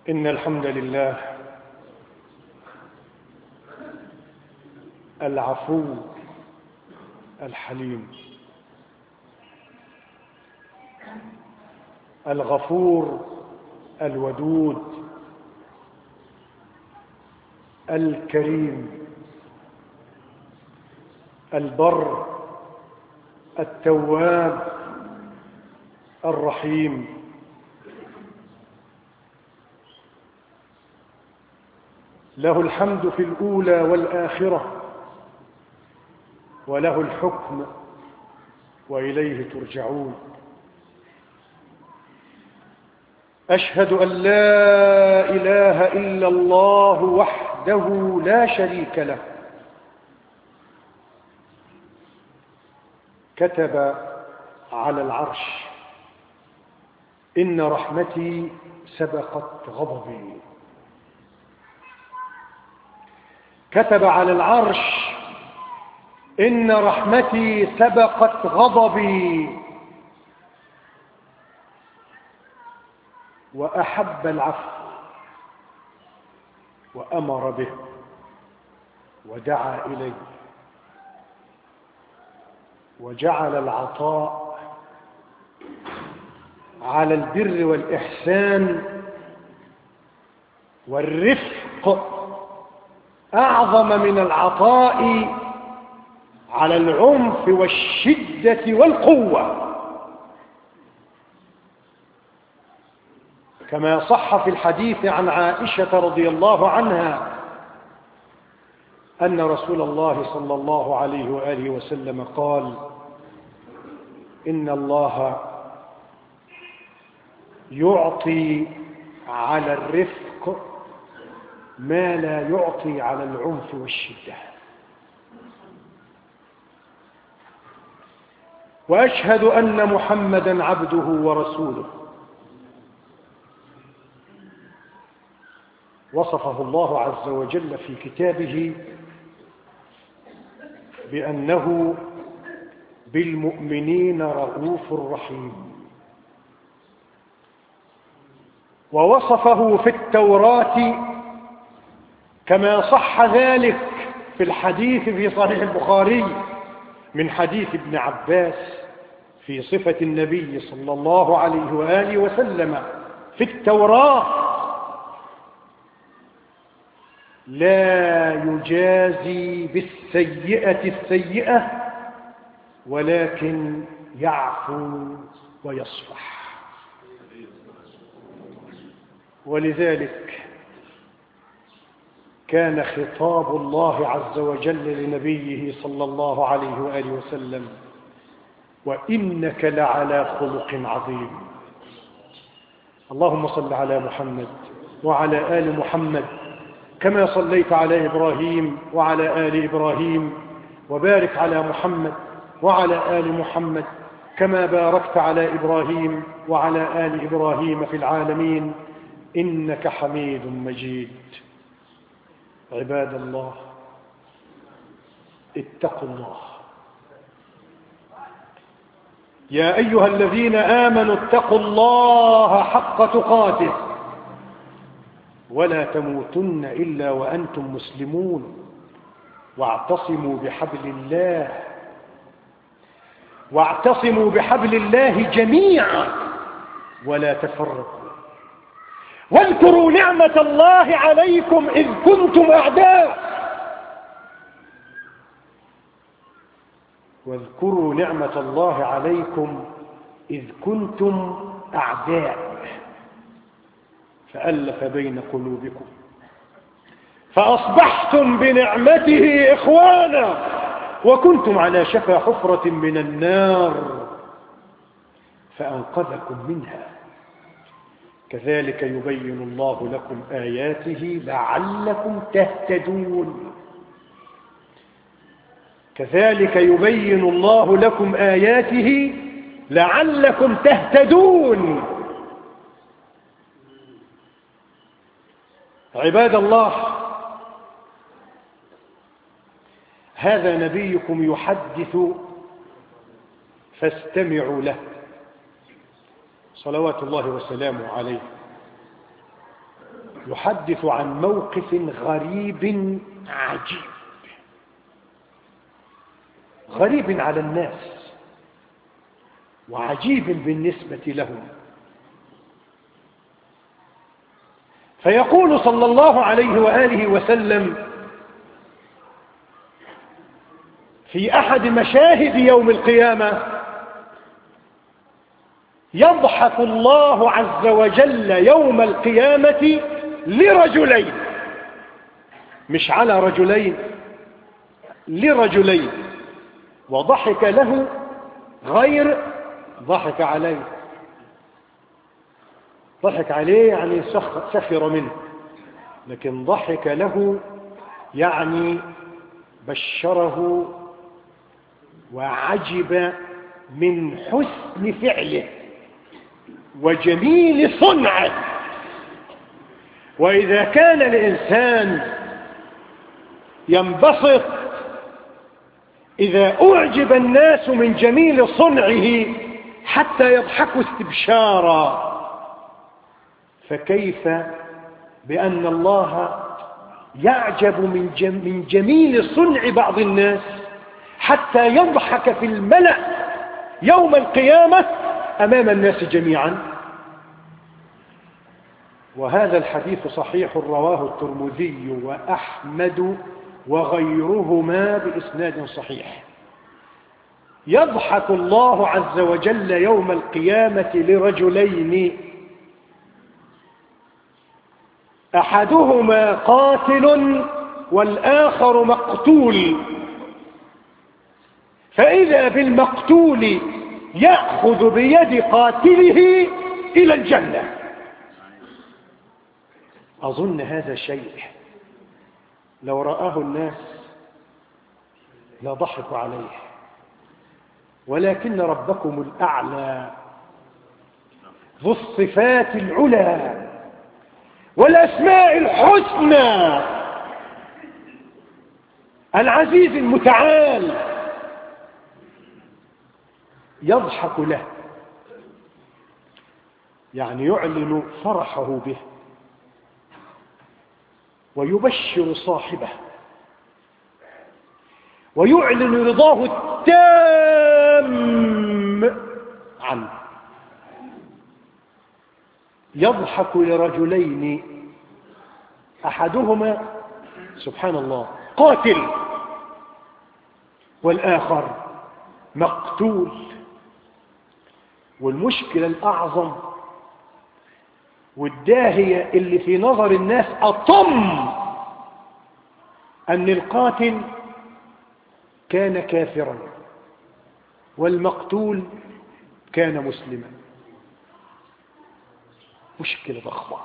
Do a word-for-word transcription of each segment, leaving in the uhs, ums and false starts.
إن الحمد لله العفو الحليم الغفور الودود الكريم البر التواب الرحيم، له الحمد في الأولى والآخرة، وله الحكم وإليه ترجعون. أشهد أن لا إله إلا الله وحده لا شريك له، كتب على العرش: إن رحمتي سبقت غضبي. كتب على العرش: إن رحمتي سبقت غضبي. وأحب العفو وأمر به ودعا إليه، وجعل العطاء على البر والإحسان والرفق أعظم من العطاء على العنف والشدة والقوة، كما صح في الحديث عن عائشة رضي الله عنها أن رسول الله صلى الله عليه وآله وسلم قال: إن الله يعطي على الرفق ما لا يعطي على العنف والشدة. وأشهد أن محمدًا عبده ورسوله، وصفه الله عز وجل في كتابه بأنه بالمؤمنين رؤوف رحيم، ووصفه في التوراة كما صح ذلك في الحديث في صحيح البخاري من حديث ابن عباس في صفة النبي صلى الله عليه وآله وسلم في التوراة: لا يجازي بالسيئة السيئة ولكن يعفو ويصفح. ولذلك كان خطاب الله عز وجل لنبيه صلى الله عليه وآله وسلم: وإنك لعلى خلق عظيم. اللهم صل على محمد وعلى آل محمد كما صليت على إبراهيم وعلى آل إبراهيم، وبارك على محمد وعلى آل محمد كما باركت على إبراهيم وعلى آل إبراهيم في العالمين إنك حميد مجيد. عباد الله، اتقوا الله. يا أيها الذين آمنوا اتقوا الله حق تقاته ولا تموتن إلا وأنتم مسلمون، واعتصموا بحبل الله واعتصموا بحبل الله جميعا ولا تفرقوا. واذكروا نعمة الله عليكم إذ كنتم أعداء واذكروا نعمة الله عليكم إذ كنتم أعداء فألف بين قلوبكم فأصبحتم بنعمته إخوانا وكنتم على شفا حفرة من النار فأنقذكم منها. كذلك يبين الله لكم آياته لعلكم تهتدون. كذلك يبين الله لكم آياته لعلكم تهتدون. عباد الله، هذا نبيكم يحدث فاستمعوا له صلوات الله وسلامه عليه. يحدث عن موقف غريب عجيب، غريب على الناس وعجيب بالنسبة لهم. فيقول صلى الله عليه وآله وسلم في أحد مشاهد يوم القيامة: يضحك الله عز وجل يوم القيامة لرجلين، مش على رجلين، لرجلين، وضحك له غير ضحك عليه. ضحك عليه يعني سخر منه، لكن ضحك له يعني بشره وعجب من حسن فعله وجميل صنعه. وإذا كان الإنسان ينبسط إذا أعجب الناس من جميل صنعه حتى يضحكوا استبشارا، فكيف بأن الله يعجب من جميل صنع بعض الناس حتى يضحك في الملأ يوم القيامة أمام الناس جميعا؟ وهذا الحديث صحيح رواه الترمذي وأحمد وغيرهما بإسناد صحيح. يضحك الله عز وجل يوم القيامة لرجلين: أحدهما قاتل والآخر مقتول، فإذا بالمقتول يأخذ بيد قاتله إلى الجنة. أظن هذا شيء لو رآه الناس لضحكوا عليه، ولكن ربكم الأعلى ذو الصفات العلى والأسماء الحسنى العزيز المتعال يضحك له، يعني يعلن فرحه به ويبشر صاحبه ويعلن رضاه التام عنه. يضحك لرجلين: أحدهما سبحان الله قاتل والآخر مقتول. والمشكلة الأعظم والداهية اللي في نظر الناس أطم أن القاتل كان كافرا والمقتول كان مسلما. مشكلة ضخمة،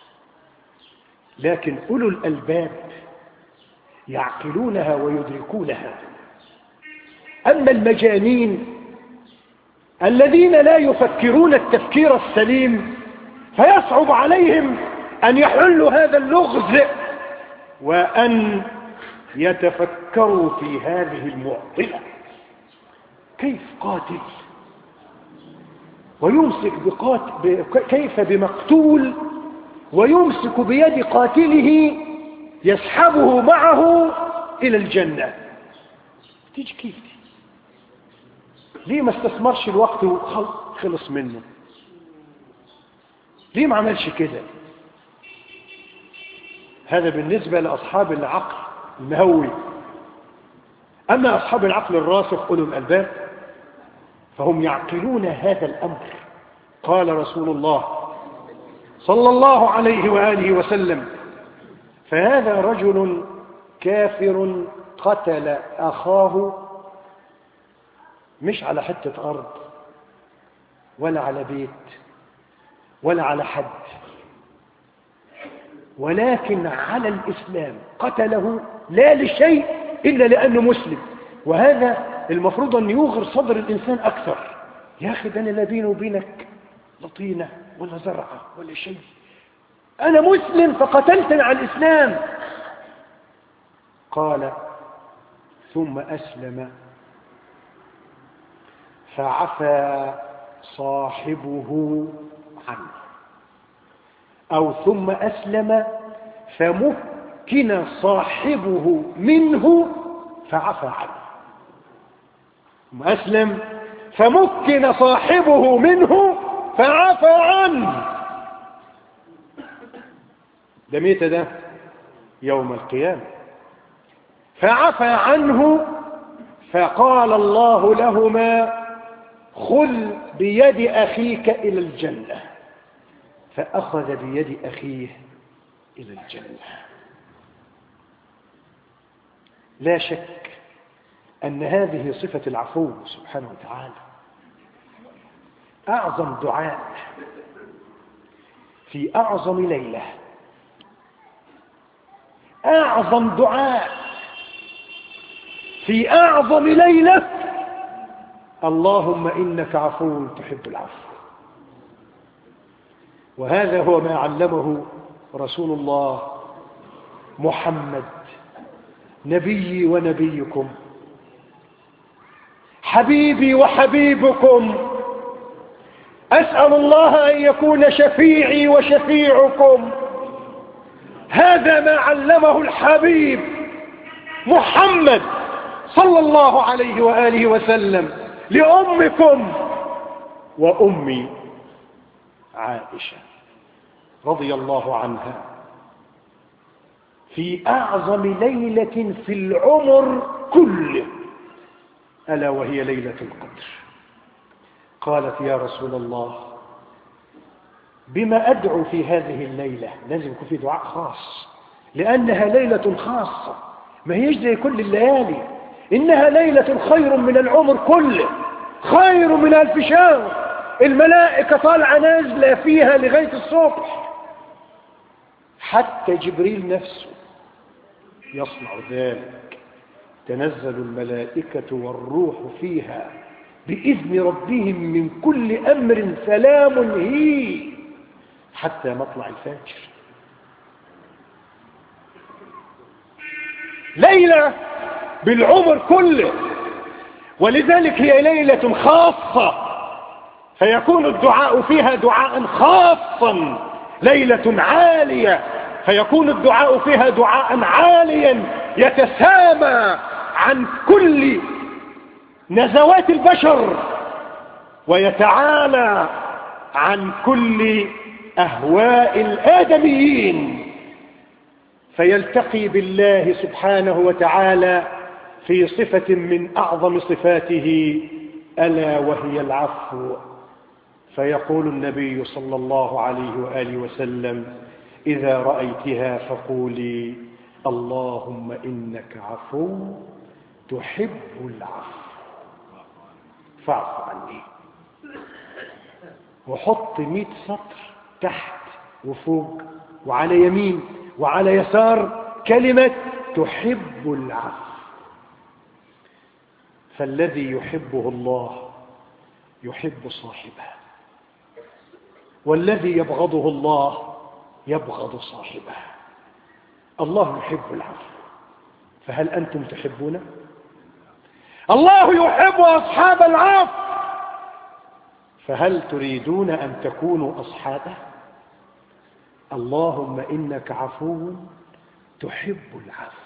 لكن أولو الألباب يعقلونها ويدركونها. أما المجانين الذين لا يفكرون التفكير السليم فيصعب عليهم أن يحلوا هذا اللغز وأن يتفكروا في هذه المعضلة. كيف قاتل ويمسك بقاتل، كيف بمقتول ويمسك بيد قاتله يسحبه معه إلى الجنة؟ تيجي كيف دي؟ ليه ما استثمرش الوقت وخلص منه؟ ليه ما عملش كده؟ هذا بالنسبة لأصحاب العقل المهوي. أما أصحاب العقل الراسخ أولو الألباب فهم يعقلون هذا الأمر. قال رسول الله صلى الله عليه وآله وسلم: فهذا رجل كافر قتل أخاه مش على حتة أرض ولا على بيت ولا على حد، ولكن على الإسلام. قتله لا لشيء إلا لأنه مسلم. وهذا المفروض أن يغر صدر الإنسان أكثر. يا أخي ده أنا لا بيني وبينك لطينة ولا زرعة ولا شيء، أنا مسلم فقتلتني على الإسلام. قال: ثم أسلم فعفى صاحبه عنه، أو ثم أسلم فمكن صاحبه منه فعفى عنه. أسلم فمكن صاحبه منه فعفى عنه. ده ميت ده يوم القيامة. فعفى عنه فقال الله لهما خذ بيد أخيك إلى الجنة، فأخذ بيد أخيه إلى الجنة. لا شك أن هذه صفة العفو سبحانه وتعالى أعظم دعاء في أعظم ليلة، أعظم دعاء في أعظم ليلة. اللهم إنك عفو تحب العفو. وهذا هو ما علمه رسول الله محمد نبيي ونبيكم، حبيبي وحبيبكم. أسأل الله أن يكون شفيعي وشفيعكم. هذا ما علمه الحبيب محمد صلى الله عليه وآله وسلم لأمكم وأمي عائشة رضي الله عنها في أعظم ليلة في العمر كله، ألا وهي ليلة القدر. قالت يا رسول الله بما أدعو في هذه الليلة؟ لازم يكون في دعاء خاص، لأنها ليلة خاصة، ما هيش زي كل الليالي. إنها ليلة خير من العمر كله، خير من ألف شهر. الملائكة طالعة نازلة فيها لغاية الصبح، حتى جبريل نفسه يصنع ذلك. تنزل الملائكة والروح فيها بإذن ربهم من كل أمر سلام هي حتى مطلع الفجر. ليلة بالعمر كله، ولذلك هي ليلة خاصة، فيكون الدعاء فيها دعاء خاصا. ليلة عالية فيكون الدعاء فيها دعاء عاليا يتسامى عن كل نزوات البشر ويتعالى عن كل أهواء الآدميين، فيلتقي بالله سبحانه وتعالى في صفة من أعظم صفاته ألا وهي العفو. فيقول النبي صلى الله عليه وآله وسلم إذا رأيتها فقولي اللهم إنك عفو تحب العفو فاعف عني. وحط مئة سطر تحت وفوق وعلى يمين وعلى يسار كلمة تحب العفو. فالذي يحبه الله يحب صاحبه، والذي يبغضه الله يبغض صاحبه. الله يحب العفو، فهل أنتم تحبونه؟ الله يحب أصحاب العفو، فهل تريدون أن تكونوا أصحابه؟ اللهم إنك عفو تحب العفو.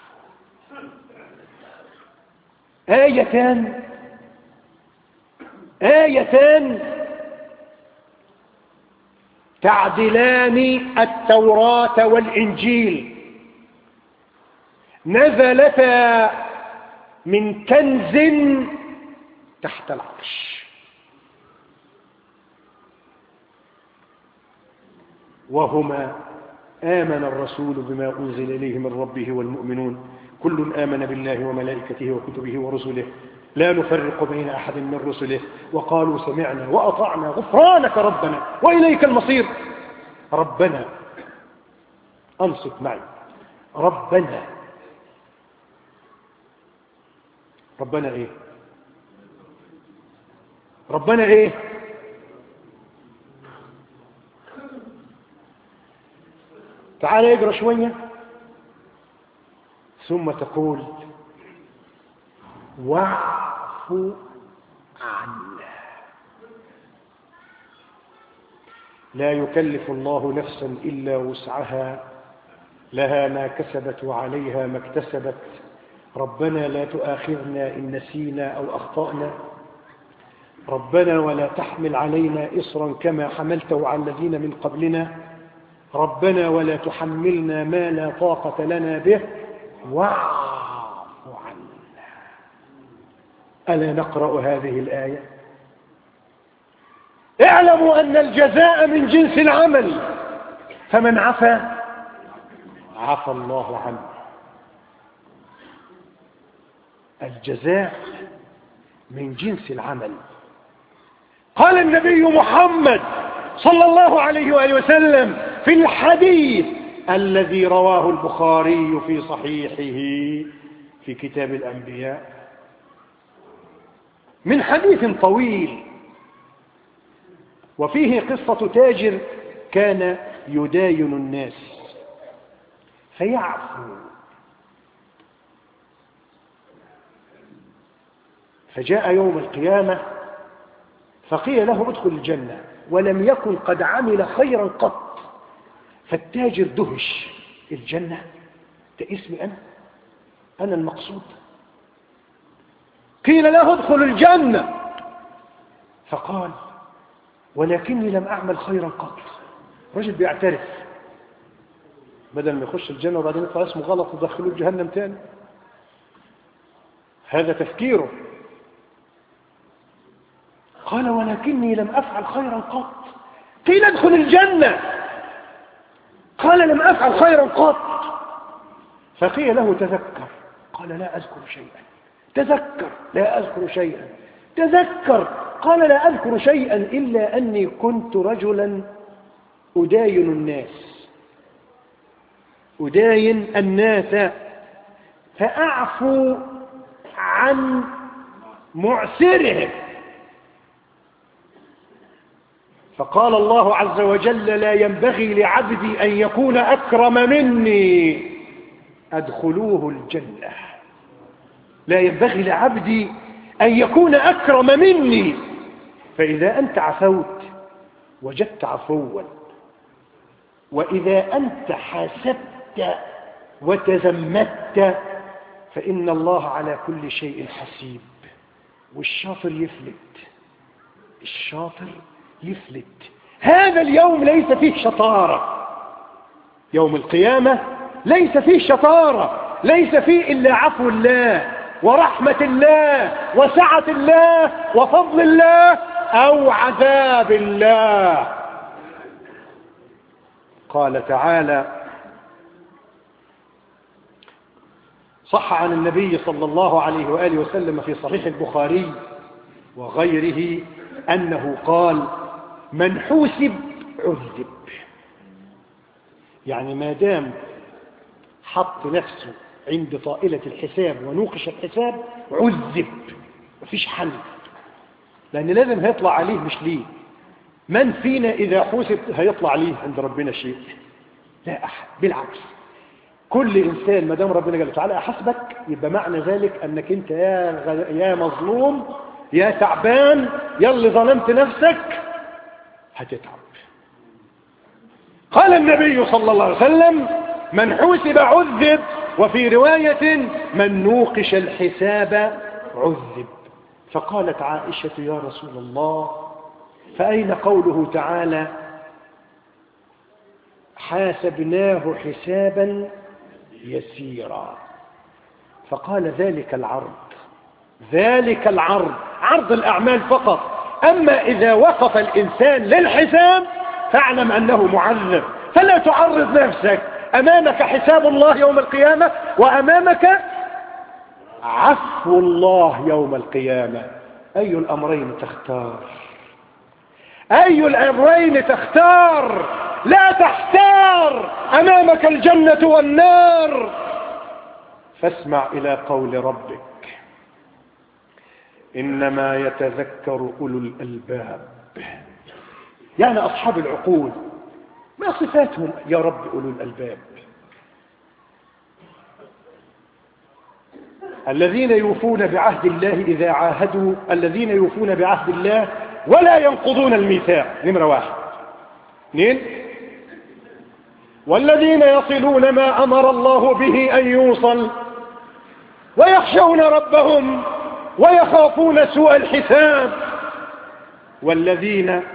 آيتان آيتان تعدلان التوراة والإنجيل، نزلتا من كنز تحت العرش، وهما آمن الرسول بما أنزل إليه من ربه والمؤمنون كل آمن بالله وملائكته وكتبه ورسله لا نفرق بين أحد من رسله وقالوا سمعنا وأطعنا غفرانك ربنا وإليك المصير. ربنا، أنصت معي، ربنا ربنا إيه؟ ربنا إيه؟ تعال اقرأ شوية ثم تقول واعف عنا. لا يكلف الله نفسا إلا وسعها لها ما كسبت وعليها ما اكتسبت. ربنا لا تؤاخذنا إن نسينا أو أخطأنا. ربنا ولا تحمل علينا إصرا كما حملته على الذين من قبلنا. ربنا ولا تحملنا ما لا طاقة لنا به واعف عنا. ألا نقرأ هذه الآية؟ اعلموا أن الجزاء من جنس العمل، فمن عفا عفى الله عنه. الجزاء من جنس العمل. قال النبي محمد صلى الله عليه وآله وسلم في الحديث الذي رواه البخاري في صحيحه في كتاب الأنبياء، من حديث طويل، وفيه قصة تاجر كان يداين الناس فيعفو، فجاء يوم القيامة فقيل له ادخل الجنة، ولم يكن قد عمل خيرا قط. فالتاجر دهش، الجنة ده اسمي أنا أنا المقصود. قيل له ادخل الجنة، فقال ولكني لم أعمل خيرا قط. رجل بيعترف، بدل ما يخش الجنة وبعدين يطلع اسمه غلط ودخلوه جهنم تاني. هذا تفكيره. قال ولكني لم أفعل خيرا قط. قيل ادخل الجنة، قال لم أفعل خيرا قط. فقيل له تذكر، قال لا أذكر شيئا. تذكر، لا أذكر شيئا. تذكر، قال لا أذكر شيئا إلا أني كنت رجلا أداين الناس أداين الناس فأعفو عن معسرهم. فقال الله عز وجل لا ينبغي لعبدي أن يكون أكرم مني أدخلوه الجنة. لا ينبغي لعبدي أن يكون أكرم مني. فإذا أنت عفوت وجدت عفوا، وإذا أنت حاسبت وتزمت، فإن الله على كل شيء حسيب. والشاطر يفلت، الشاطر يفلت. هذا اليوم ليس فيه شطارة، يوم القيامة ليس فيه شطارة، ليس فيه إلا عفو الله ورحمة الله وسعة الله وفضل الله أو عذاب الله. قال تعالى: صح عن النبي صلى الله عليه وآله وسلم في صحيح البخاري وغيره أنه قال: من حوسب عذب. يعني ما دام حط نفسه عند طائلة الحساب ونوقش الحساب عذب، مفيش حل، لأن لازم هيطلع عليه مش ليه. من فينا إذا حوسب هيطلع عليه عند ربنا شيء؟ لا أحد، بالعكس. كل إنسان ما دام ربنا قال تعالى أحسبك، يبقى معنى ذلك أنك أنت يا, غ... يا مظلوم يا تعبان يا اللي ظلمت نفسك هتتعب. قال النبي صلى الله عليه وسلم: من حوسب عذب، وفي رواية: من نوقش الحساب عذب. فقالت عائشة: يا رسول الله، فأين قوله تعالى: حاسبناه حسابا يسيرا؟ فقال: ذلك العرض، ذلك العرض، عرض الأعمال فقط. أما إذا وقف الإنسان للحساب فاعلم أنه معذب. فلا تعرض نفسك، أمامك حساب الله يوم القيامة، وأمامك عفو الله يوم القيامة. أي الأمرين تختار؟ أي الأمرين تختار؟ لا تحتار، أمامك الجنة والنار. فاسمع إلى قول ربك: إنما يتذكر أولو الألباب. يعني أصحاب العقول، ما صفاتهم يا رب أولو الألباب؟ الذين يوفون بعهد الله إذا عاهدوا، الذين يوفون بعهد الله ولا ينقضون الميثاق. نمرة واحد. اثنين: والذين يصلون ما أمر الله به أن يوصل ويخشون ربهم ويخافون سوء الحساب، والذين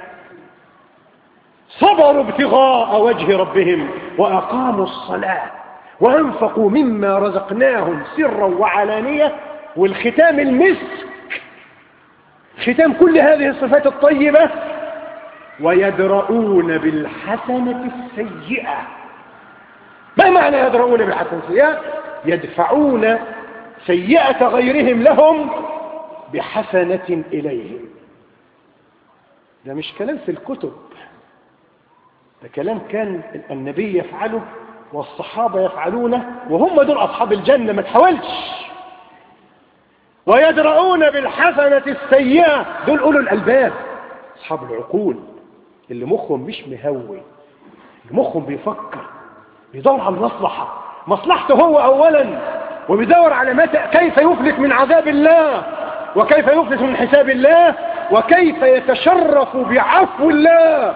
صبروا ابتغاء وجه ربهم وأقاموا الصلاة وأنفقوا مما رزقناهم سرا وعلانية. والختام المسك، ختام كل هذه الصفات الطيبة: ويدرؤون بالحسنة السيئة. ما معنى يدرؤون بالحسنة السيئة؟ يدفعون سيئة غيرهم لهم بحسنة إليهم. ده مش كلام في الكتب، ده كلام كان النبي يفعله والصحابة يفعلونه، وهم دول أصحاب الجنة، ما تحاولش. ويدرؤون بالحسنة السيئة، دول أولو الألباب، أصحاب العقول اللي مخهم مش مهوي، اللي مخهم بيفكر، بيدور على المصلحة، مصلحته هو أولا، وبيدور على متى كيف يفلت من عذاب الله، وكيف يفلت من حساب الله، وكيف يتشرف بعفو الله.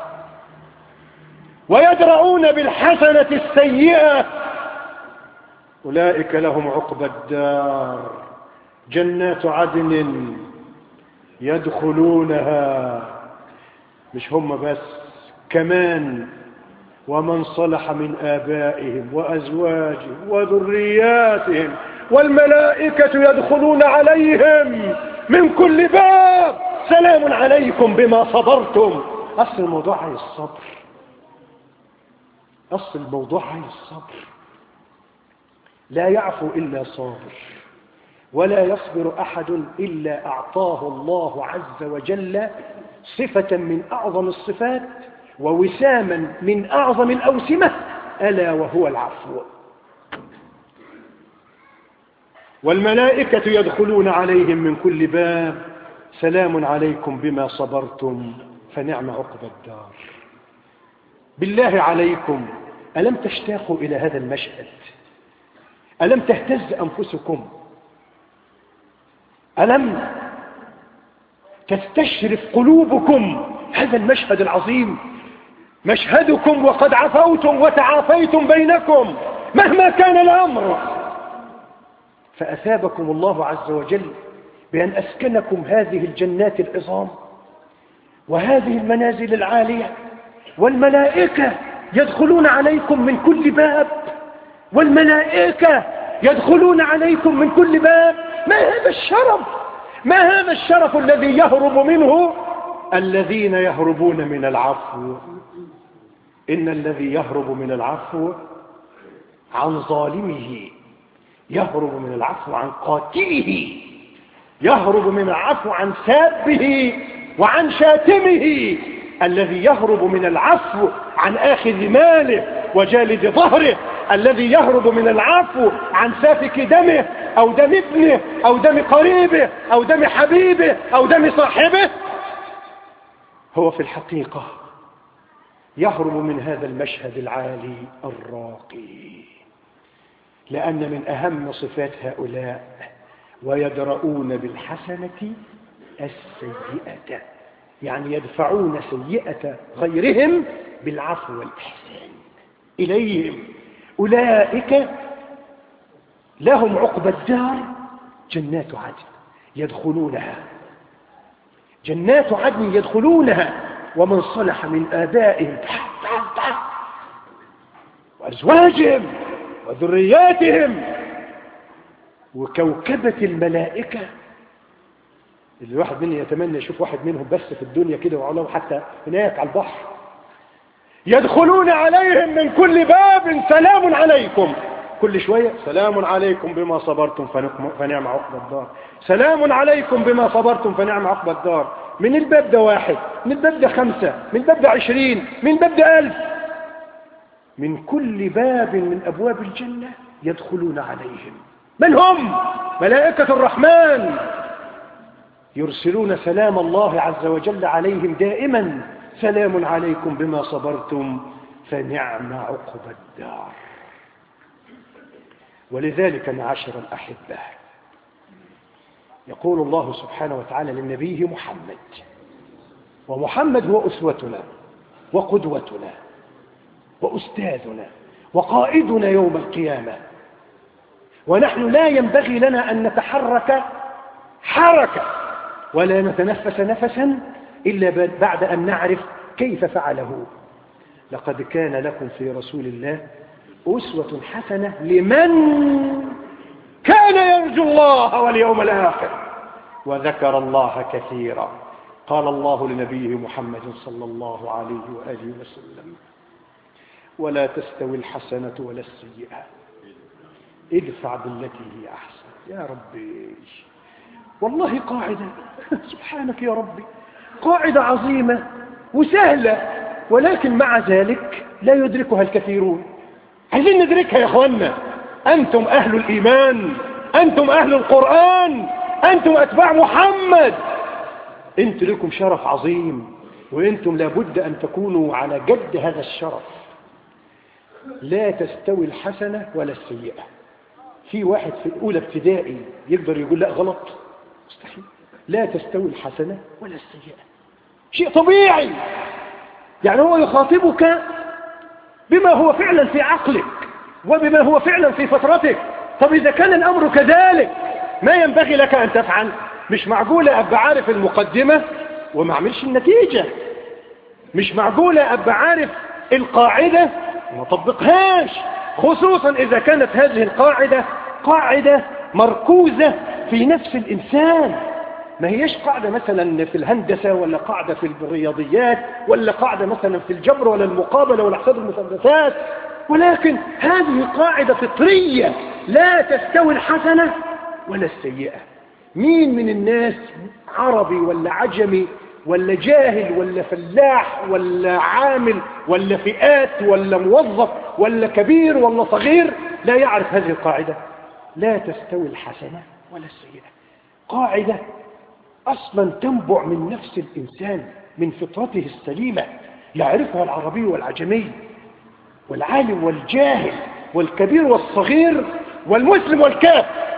ويدرؤون بالحسنة السيئة، أولئك لهم عقبى الدار، جنات عدن يدخلونها. مش هم بس، كمان ومن صلح من آبائهم وأزواجهم وذرياتهم والملائكة يدخلون عليهم من كل باب سلام عليكم بما صبرتم. أصل الموضوع عايز الصبر، أصل الموضوع عايز الصبر. لا يعفو إلا صابر، ولا يصبر أحد إلا أعطاه الله عز وجل صفة من أعظم الصفات ووساما من أعظم الأوسمة، ألا وهو العفو. والملائكة يدخلون عليهم من كل باب سلام عليكم بما صبرتم فنعم عقبى الدار. بالله عليكم، ألم تشتاقوا إلى هذا المشهد؟ ألم تهتز أنفسكم؟ ألم تستشرف قلوبكم هذا المشهد العظيم؟ مشهدكم وقد عفوتم وتعافيتم بينكم مهما كان الأمر، فأثابكم الله عز وجل بأن أسكنكم هذه الجنات العظام وهذه المنازل العالية، والملائكة يدخلون عليكم من كل باب، والملائكة يدخلون عليكم من كل باب. ما هذا الشرف؟ ما هذا الشرف الذي يهرب منه الذين يهربون من العفو؟ إن الذي يهرب من العفو عن ظالمه، يهرب من العفو عن قاتله، يهرب من العفو عن سابه وعن شاتمه، الذي يهرب من العفو عن آخذ ماله وجالد ظهره، الذي يهرب من العفو عن سافك دمه أو دم ابنه أو دم قريبه أو دم حبيبه أو دم صاحبه، هو في الحقيقة يهرب من هذا المشهد العالي الراقي. لأن من أهم صفات هؤلاء ويدرؤون بالحسنة السيئة، يعني يدفعون سيئة غيرهم بالعفو والإحسان إليهم. أولئك لهم عقبى الدار جنات عدن يدخلونها، جنات عدن يدخلونها ومن صلح من آبائهم وأزواجهم وذرياتهم. وكوكبة الملائكة اللي الواحد مني يتمنى يشوف واحد منهم بس في الدنيا كده، وعلوه حتى هناك على البحر، يدخلون عليهم من كل باب سلام عليكم. كل شوية سلام عليكم بما صبرتم فنعم عقبى الدار، سلام عليكم بما صبرتم فنعم عقبى الدار. من الباب ده واحد، من الباب ده خمسة، من الباب ده عشرين، من الباب ده ألف، من كل باب من أبواب الجنة يدخلون عليهم. من هم؟ ملائكة الرحمن يرسلون سلام الله عز وجل عليهم دائما، سلام عليكم بما صبرتم فنعم عقبى الدار. ولذلك معاشر الأحبة يقول الله سبحانه وتعالى للنبي محمد، ومحمد هو أسوتنا وقدوتنا، وأستاذنا وقائدنا يوم القيامة، ونحن لا ينبغي لنا أن نتحرك حركة ولا نتنفس نفسا إلا بعد أن نعرف كيف فعله. لقد كان لكم في رسول الله أسوة حسنة لمن كان يرجو الله واليوم الآخر وذكر الله كثيرا. قال الله لنبيه محمد صلى الله عليه وآله وسلم: ولا تستوي الحسنة ولا السيئة، ادفع بالتي هي أحسن. يا ربي، والله قاعدة سبحانك يا ربي، قاعدة عظيمة وسهلة، ولكن مع ذلك لا يدركها الكثيرون. عايزين ندركها يا أخوانا. أنتم أهل الإيمان، أنتم أهل القرآن، أنتم أتباع محمد، أنتم لكم شرف عظيم، وأنتم لابد أن تكونوا على جد هذا الشرف. لا تستوي الحسنة ولا السيئة. في واحد في الأولى ابتدائي يقدر يقول لا غلط؟ مستحيل. لا تستوي الحسنة ولا السيئة، شيء طبيعي. يعني هو يخاطبك بما هو فعلا في عقلك وبما هو فعلا في فطرتك. طب إذا كان الأمر كذلك ما ينبغي لك أن تفعل. مش معقولة أبقى عارف المقدمة وما أعملش النتيجة، مش معقولة أبقى عارف القاعدة وما طبقهاش، خصوصا إذا كانت هذه القاعدة قاعدة مركوزة في نفس الإنسان. ما هيش قاعدة مثلا في الهندسة، ولا قاعدة في الرياضيات، ولا قاعدة مثلا في الجبر ولا المقابلة ولا حساب المثلثات، ولكن هذه قاعدة فطرية. لا تستوي الحسنة ولا السيئة. مين من الناس عربي ولا عجمي ولا جاهل ولا فلاح ولا عامل ولا فئات ولا موظف ولا كبير ولا صغير لا يعرف هذه القاعدة؟ لا تستوي الحسنة ولا السيئة. قاعدة أصلا تنبع من نفس الإنسان، من فطرته السليمة، يعرفها العربي والعجمي والعالم والجاهل والكبير والصغير والمسلم والكافر.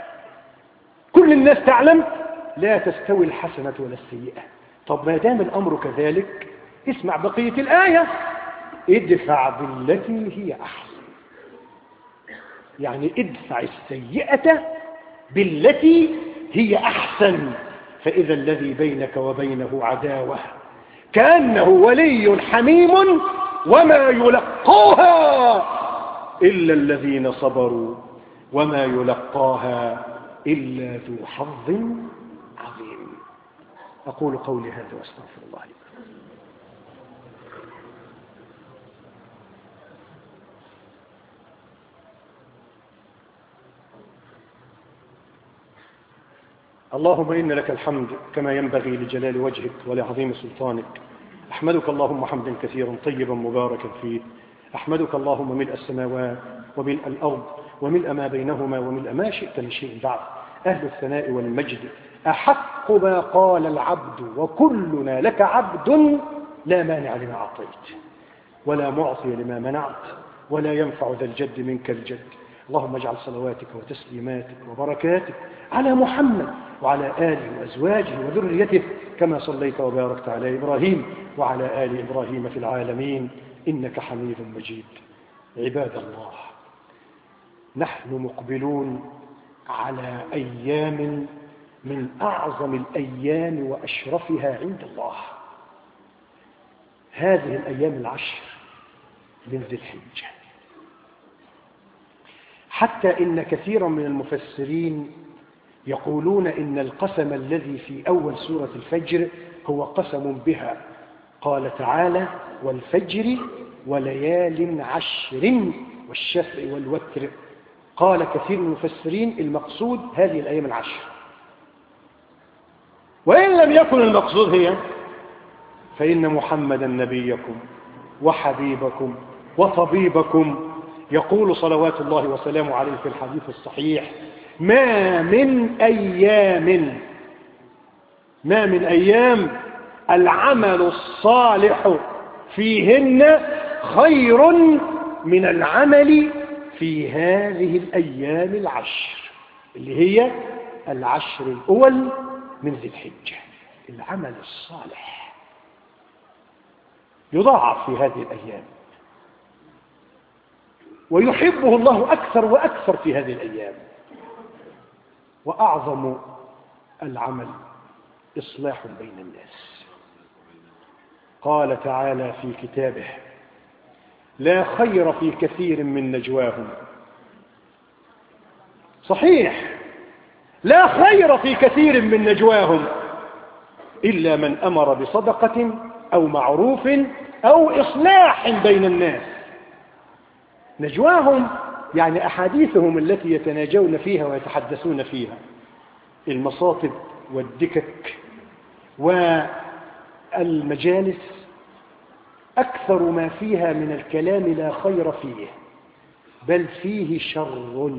كل الناس تعلم لا تستوي الحسنة ولا السيئة. طب ما دام الأمر كذلك اسمع بقية الآية: ادفع بالتي هي أحسن. يعني ادفع السيئة بالتي هي أحسن، فإذا الذي بينك وبينه عداوة كأنه ولي حميم وما يلقاها إلا الذين صبروا وما يلقاها إلا ذو حظ عظيم. أقول قولي هذا وأستغفر الله لي. اللهم إن لك الحمد كما ينبغي لجلال وجهك ولعظيم سلطانك. أحمدك اللهم حمدا كثيرا طيبا مباركا فيه. أحمدك اللهم ملء السماوات وملء الأرض وملء ما بينهما وملء ما شئت من شيء بعد. أهل الثناء والمجد أحق ما قال العبد وكلنا لك عبد، لا مانع لما أعطيت ولا معطي لما منعت ولا ينفع ذا الجد منك الجد. اللهم اجعل صلواتك وتسليماتك وبركاتك على محمد وعلى آله وأزواجه وذريته كما صليت وباركت على إبراهيم وعلى آل إبراهيم في العالمين إنك حميد مجيد. عباد الله، نحن مقبلون على أيام من أعظم الأيام وأشرفها عند الله. هذه الأيام العشر من ذي الحجة، حتى إن كثيرا من المفسرين يقولون إن القسم الذي في أول سورة الفجر هو قسم بها. قال تعالى: والفجر وليال عشر والشفع والوتر. قال كثير من المفسرين المقصود هذه الأيام العشر، وإن لم يكن المقصود هي، فإن محمدا نبيكم وحبيبكم وطبيبكم يقول صلوات الله وسلامه عليه في الحديث الصحيح: ما من أيام ما من أيام العمل الصالح فيهن خير من العمل في هذه الأيام العشر، اللي هي العشر الأول من ذي الحجة. العمل الصالح يضاعف في هذه الأيام، ويحبه الله أكثر وأكثر في هذه الأيام. وأعظم العمل إصلاح بين الناس. قال تعالى في كتابه: لا خير في كثير من نجواهم. صحيح، لا خير في كثير من نجواهم إلا من أمر بصدقة أو معروف أو إصلاح بين الناس. نجواهم يعني أحاديثهم التي يتناجون فيها ويتحدثون فيها، المصاطب والدكك والمجالس أكثر ما فيها من الكلام لا خير فيه، بل فيه شر.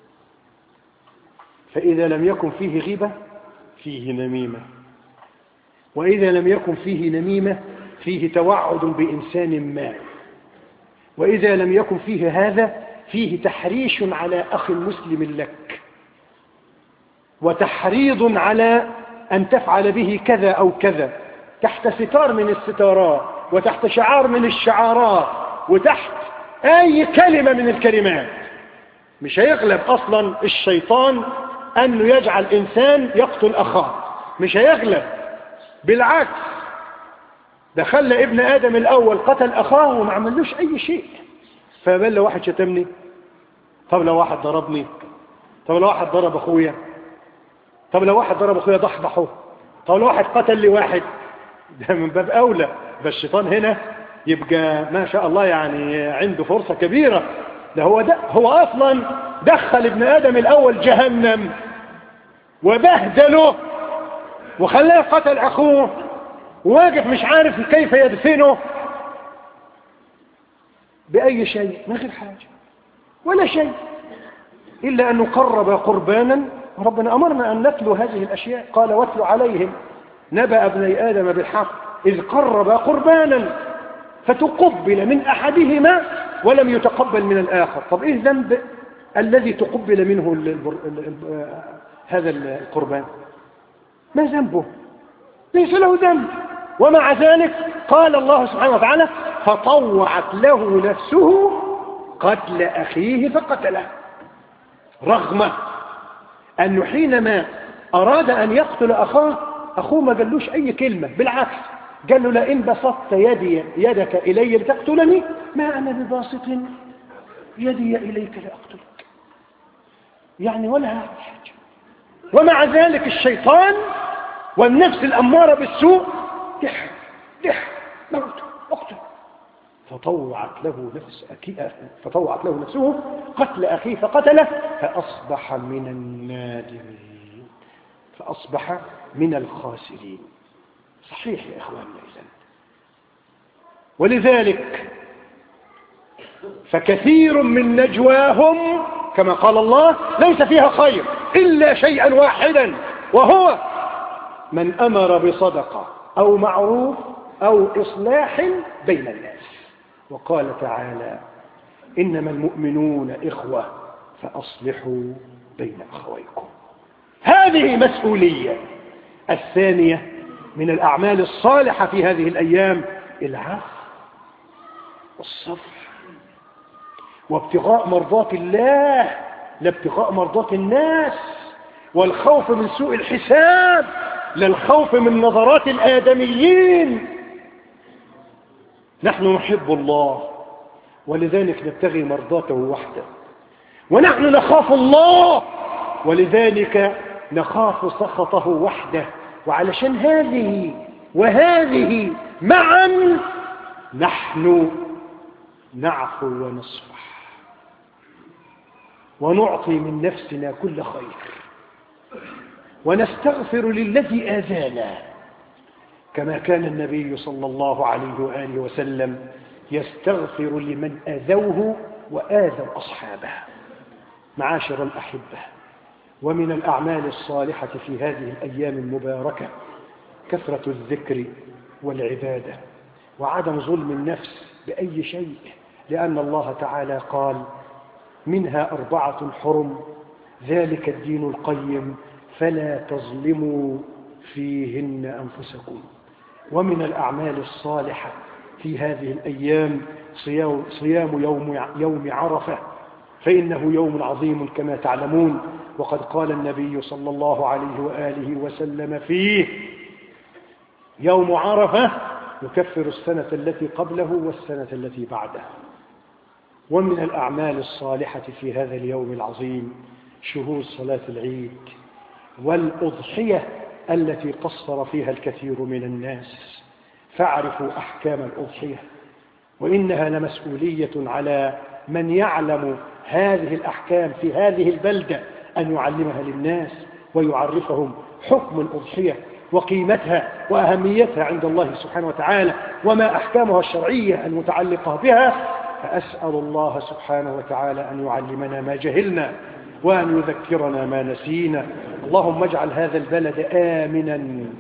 فإذا لم يكن فيه غيبة فيه نميمة، وإذا لم يكن فيه نميمة فيه توعد بإنسان ما، وإذا لم يكن فيه هذا فيه تحريش على أخ مسلم لك، وتحريض على أن تفعل به كذا أو كذا، تحت ستار من الستارات، وتحت شعار من الشعارات، وتحت أي كلمة من الكلمات. مش هيغلب أصلا الشيطان أنه يجعل إنسان يقتل أخاه، مش هيغلب، بالعكس، ده خلى ابن آدم الأول قتل أخاه وما عملوش أي شيء. فبل لو واحد شتمني، طب لو واحد ضربني، طب لو واحد ضرب أخويا، طب لو واحد ضرب أخويا ضحضحه، طب لو واحد قتل لي واحد، ده من باب أولى. فالشيطان هنا يبقى ما شاء الله يعني عنده فرصة كبيرة. ده هو, ده هو أصلا دخل ابن آدم الأول جهنم وبهدله وخلاه قتل أخوه، واقف مش عارف كيف يدفنه بأي شيء، ما غير حاجة ولا شيء إلا أنه قرب قربانا. ربنا أمرنا أن نتلو هذه الأشياء، قال: واتل عليهم نبأ ابني آدم بالحق إذ قرب قربانا فتقبل من أحدهما ولم يتقبل من الآخر. طب إيه ذنب الذي تقبل منه البر... هذا القربان؟ ما ذنبه؟ ليس له ذنب. ومع ذلك قال الله سبحانه وتعالى: فطوعت له نفسه قتل أخيه فقتله، رغم أنه حينما أراد أن يقتل أخاه، أخوه ما قالوش أي كلمة، بالعكس قال له: لئن بسطت يدي يدك إلي لتقتلني ما أنا بباسط يدي إليك لأقتلك. يعني ولا حاجة. ومع ذلك الشيطان والنفس الأمارة بالسوء دح دح موت اقتل. فطوعت له نفس أكي... فطوعت له نفسه قتل أخيه فقتله فأصبح من النادمين، فأصبح من الخاسرين. صحيح يا إخواننا. إذن ولذلك فكثير من نجواهم كما قال الله ليس فيها خير إلا شيئا واحدا، وهو من أمر بصدقة أو معروف أو إصلاح بين الناس. وقال تعالى: إنما المؤمنون إخوة فأصلحوا بين أخويكم. هذه مسؤولية. الثانية من الأعمال الصالحة في هذه الأيام العفو والصفح وابتغاء مرضات الله لا ابتغاء مرضات الناس، والخوف من سوء الحساب لا الخوف من نظرات الآدميين. نحن نحب الله ولذلك نبتغي مرضاته وحده، ونحن نخاف الله ولذلك نخاف سخطه وحده. وعلشان هذه وهذه معا نحن نعفو ونصفح ونعطي من نفسنا كل خير ونستغفر للذي آذانا، كما كان النبي صلى الله عليه وآله وسلم يستغفر لمن آذوه وآذوا أصحابه. معاشر الأحبة، ومن الأعمال الصالحة في هذه الأيام المباركة كثرة الذكر والعبادة وعدم ظلم النفس بأي شيء، لأن الله تعالى قال: منها أربعة حرم ذلك الدين القيم فلا تظلموا فيهن أنفسكم. ومن الأعمال الصالحة في هذه الأيام صيام يوم, يوم عرفة، فإنه يوم عظيم كما تعلمون، وقد قال النبي صلى الله عليه وآله وسلم فيه: يوم عرفة يكفر السنة التي قبله والسنة التي بعده. ومن الأعمال الصالحة في هذا اليوم العظيم شهود صلاة العيد والأضحية التي قصر فيها الكثير من الناس، فاعرفوا أحكام الأضحية، وإنها لمسؤولية على من يعلم هذه الأحكام في هذه البلدة أن يعلمها للناس ويعرفهم حكم الأضحية وقيمتها وأهميتها عند الله سبحانه وتعالى وما أحكامها الشرعية المتعلقة بها. فأسأل الله سبحانه وتعالى أن يعلمنا ما جهلنا وأن يذكرنا ما نسينا. اللهم اجعل هذا البلد آمنا،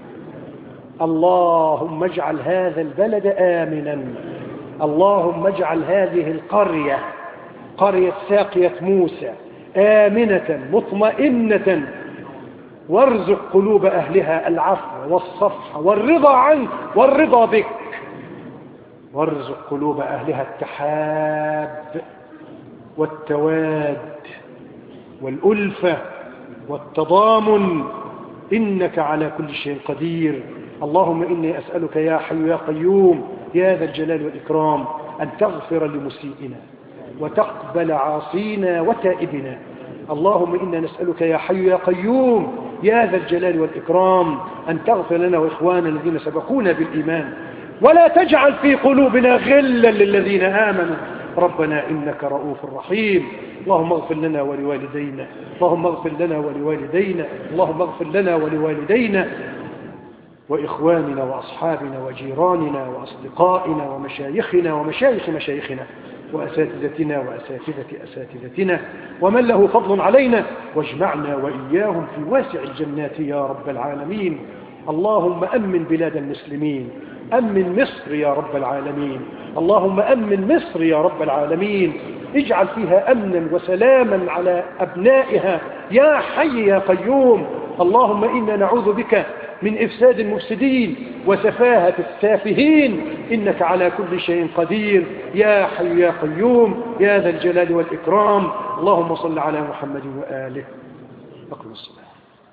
اللهم اجعل هذا البلد آمنا، اللهم اجعل هذه القرية قرية ساقية موسى آمنة مطمئنة، وارزق قلوب أهلها العفو والصفح والرضا عنك والرضا بك، وارزق قلوب أهلها التحاب والتواد والألفة والتضامن، إنك على كل شيء قدير. اللهم إني أسألك يا حي يا قيوم يا ذا الجلال والإكرام أن تغفر لمسيئنا وتقبل عاصينا وتائبنا. اللهم إنا نسألك يا حي يا قيوم يا ذا الجلال والإكرام أن تغفر لنا وإخواننا الذين سبقونا بالإيمان، ولا تجعل في قلوبنا غلا للذين آمنوا ربنا إنك رؤوف رحيم. اللهم اغفر لنا ولوالدينا، اللهم اغفر لنا ولوالدينا، اللهم اغفر لنا ولوالدينا وإخواننا وأصحابنا وجيراننا وأصدقائنا ومشايخنا ومشايخ مشايخنا وأساتذتنا وأساتذة أساتذتنا ومن له فضل علينا، واجمعنا وإياهم في واسع الجنات يا رب العالمين. اللهم أمن بلاد المسلمين، أمن مصر يا رب العالمين، اللهم أمن مصر يا رب العالمين، اجعل فيها أمنا وسلاما على أبنائها يا حي يا قيوم. اللهم إنا نعوذ بك من إفساد المفسدين وسفاهة السافهين، إنك على كل شيء قدير يا حي يا قيوم يا ذا الجلال والإكرام. اللهم صل على محمد وآله. أقم الصلاة.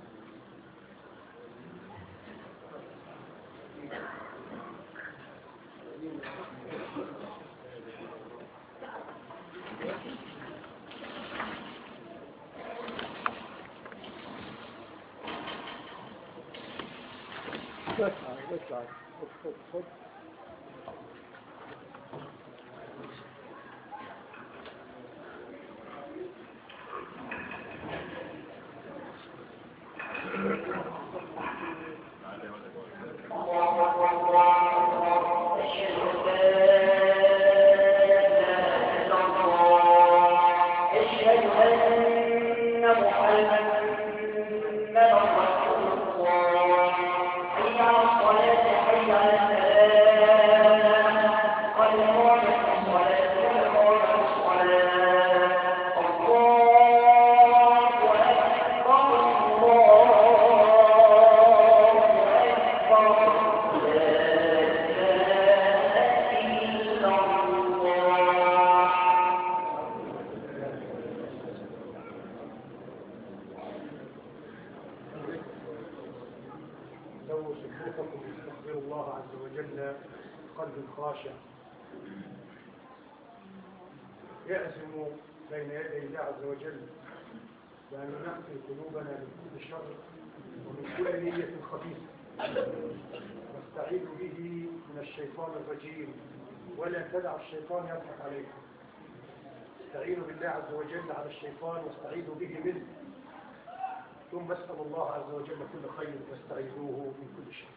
يأزم بين يدي الله عز وجل بأن نقي قلوبنا من كل شر ومن كل نية خبيثة، نستعيذ به من الشيطان الرجيم، ولا تدع الشيطان يضحك عليكم. استعينوا بالله عز وجل على الشيطان واستعيذوا به منه، ثم اسأل الله عز وجل كل خير واستعيذوه من كل شر.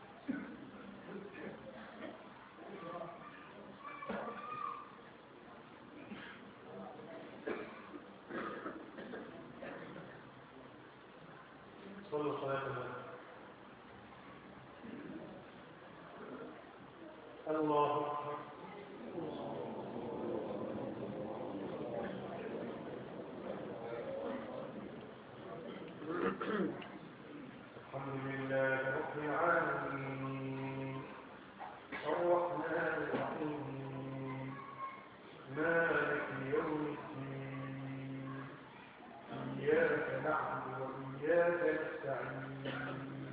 صلوا صلاة الله أكبر. الحمد لله رب العالمين الرحمن الرحيم نستعين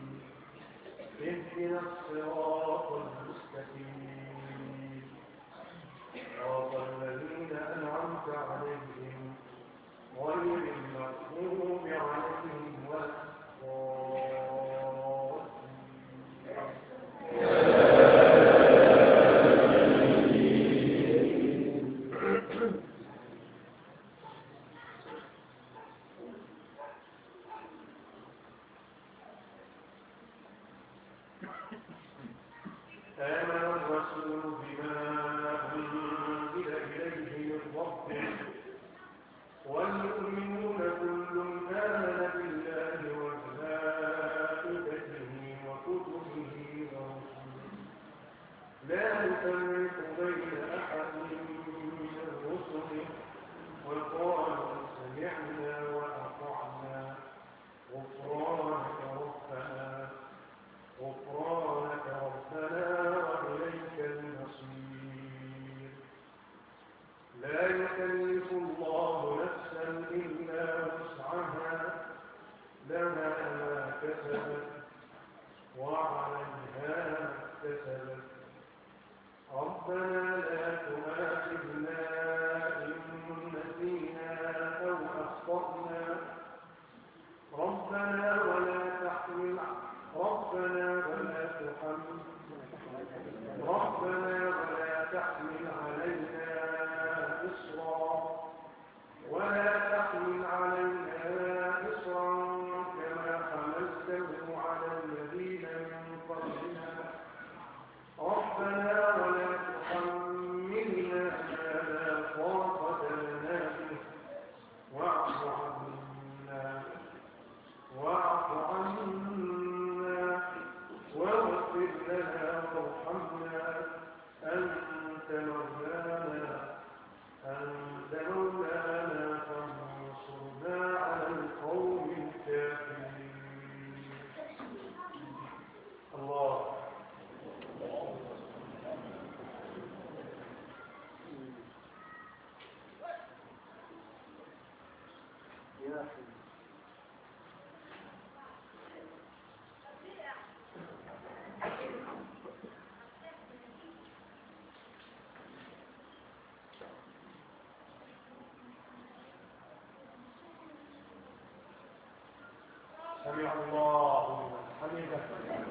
اهدنا الصراط المستقيم صراط الذين أنعمت عليهم غير المغضوب عليهم ولا آمن الرسول بما أنزل إليه من ربه والمؤمنون كل آمن بالله وملائكته وكتبه ورسله لا نفرق بين أحد من رسله وقالوا سمعنا وأطعنا غفرانك ربنا غفرانك ربنا وإليك المصير لا يكلف الله نفسا إلا وسعها لها ما كسبت وعليها ما اكتسبت ربنا لا تؤاخذنا إن نسينا أو أخطأنا ربنا ولا تحمل ربنا ولا تحمل ربنا ولا تحمل علينا إصرا ولا تحمل علينا إصرا كما حملته على الذين من قبلنا ربنا ولا تحملنا ما لا طاقة لنا به واعف عنا واعف عنا واغفر لنا وارحمنا أنت مولانا أنت مولانا فانصرنا على القوم الكافرين الله يا سمع الله لمن حمده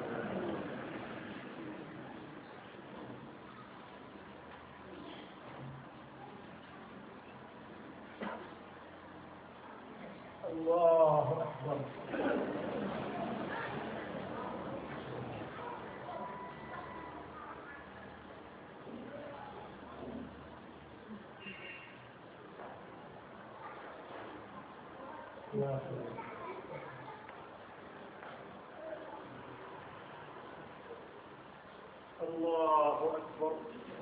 الله أكبر يا سلام الله أكبر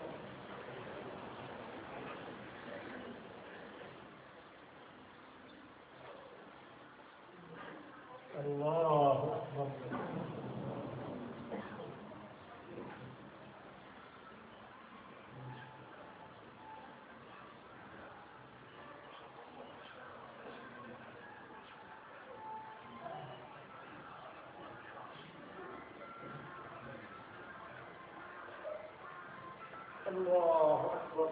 الله أكبر الله أكبر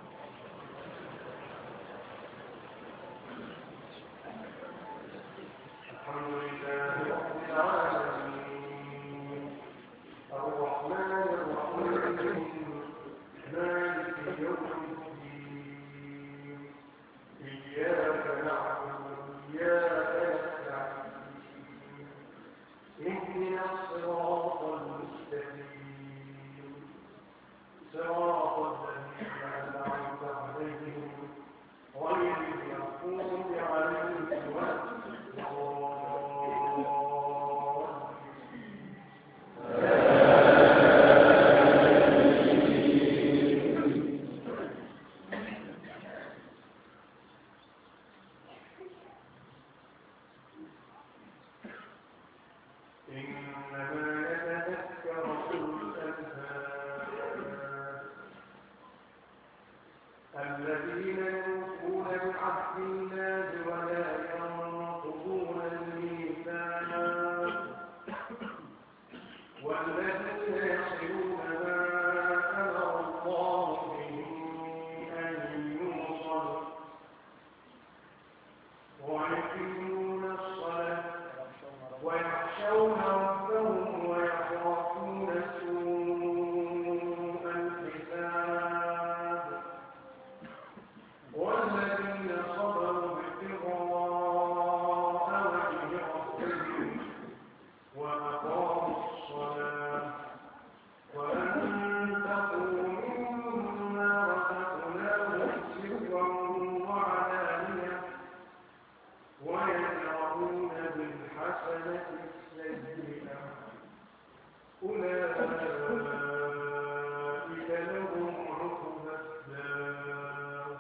الحمد لله رب العالمين الرحمن الرحيم مالك يوم الدين إياك نعبد وإياك نستعين اهدنا الصراط المستقيم صراط الذين أنعمت عليهم غير المغضوب عليهم ولا الذين يوفون بعهد الله ولا ينقضون الميثاق والذين يصلون ما أمر الله به أن يوصل ويقيمون الصلاة ويخشون ربهم ويخافون سوء الحساب والذين صبروا ابتغاء وجه ربهم وأقاموا الصلاة وأنفقوا مما رزقناهم سرا وعلانية ويدرؤون بالحسنة السيئة أولئك لهم عقبى الدار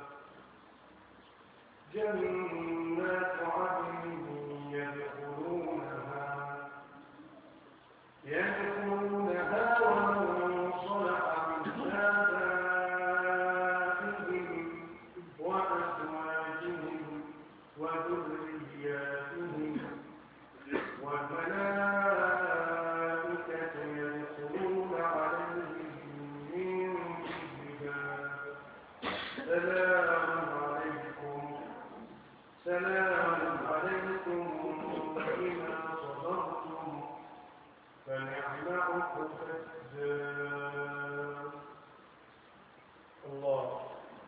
جنات عدن يدخلونها يدخلونها ومن صلح من آبائهم وأزواجهم وذرياتهم والملائكة يدخلون عليهم من كل باب سلام عليكم سلام عليكم بما صبرتم فنعم عقبى الدار. الله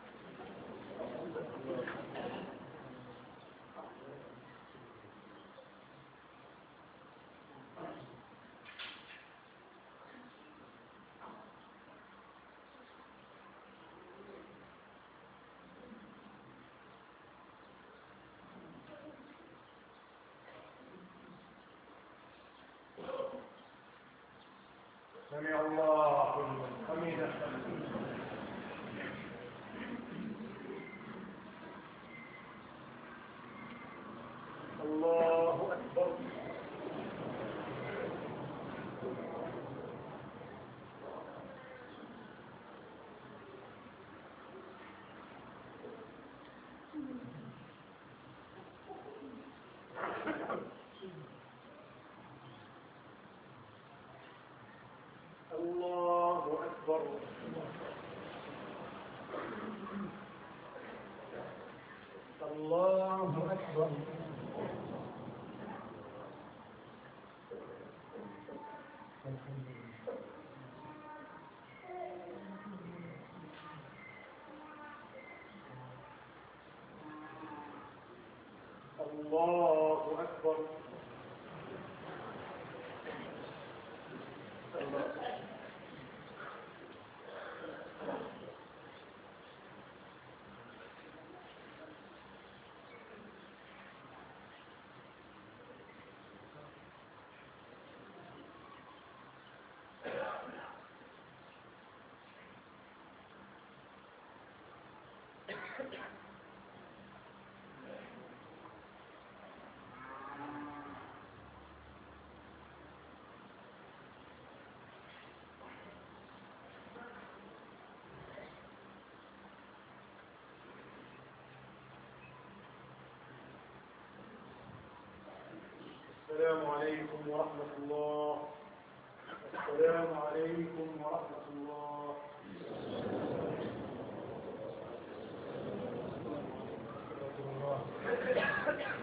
سمع الله لمن حمده. الله أكبر. الله أكبر. الله أكبر. الله أكبر. السلام عليكم ورحمة الله. السلام عليكم ورحمة الله. الله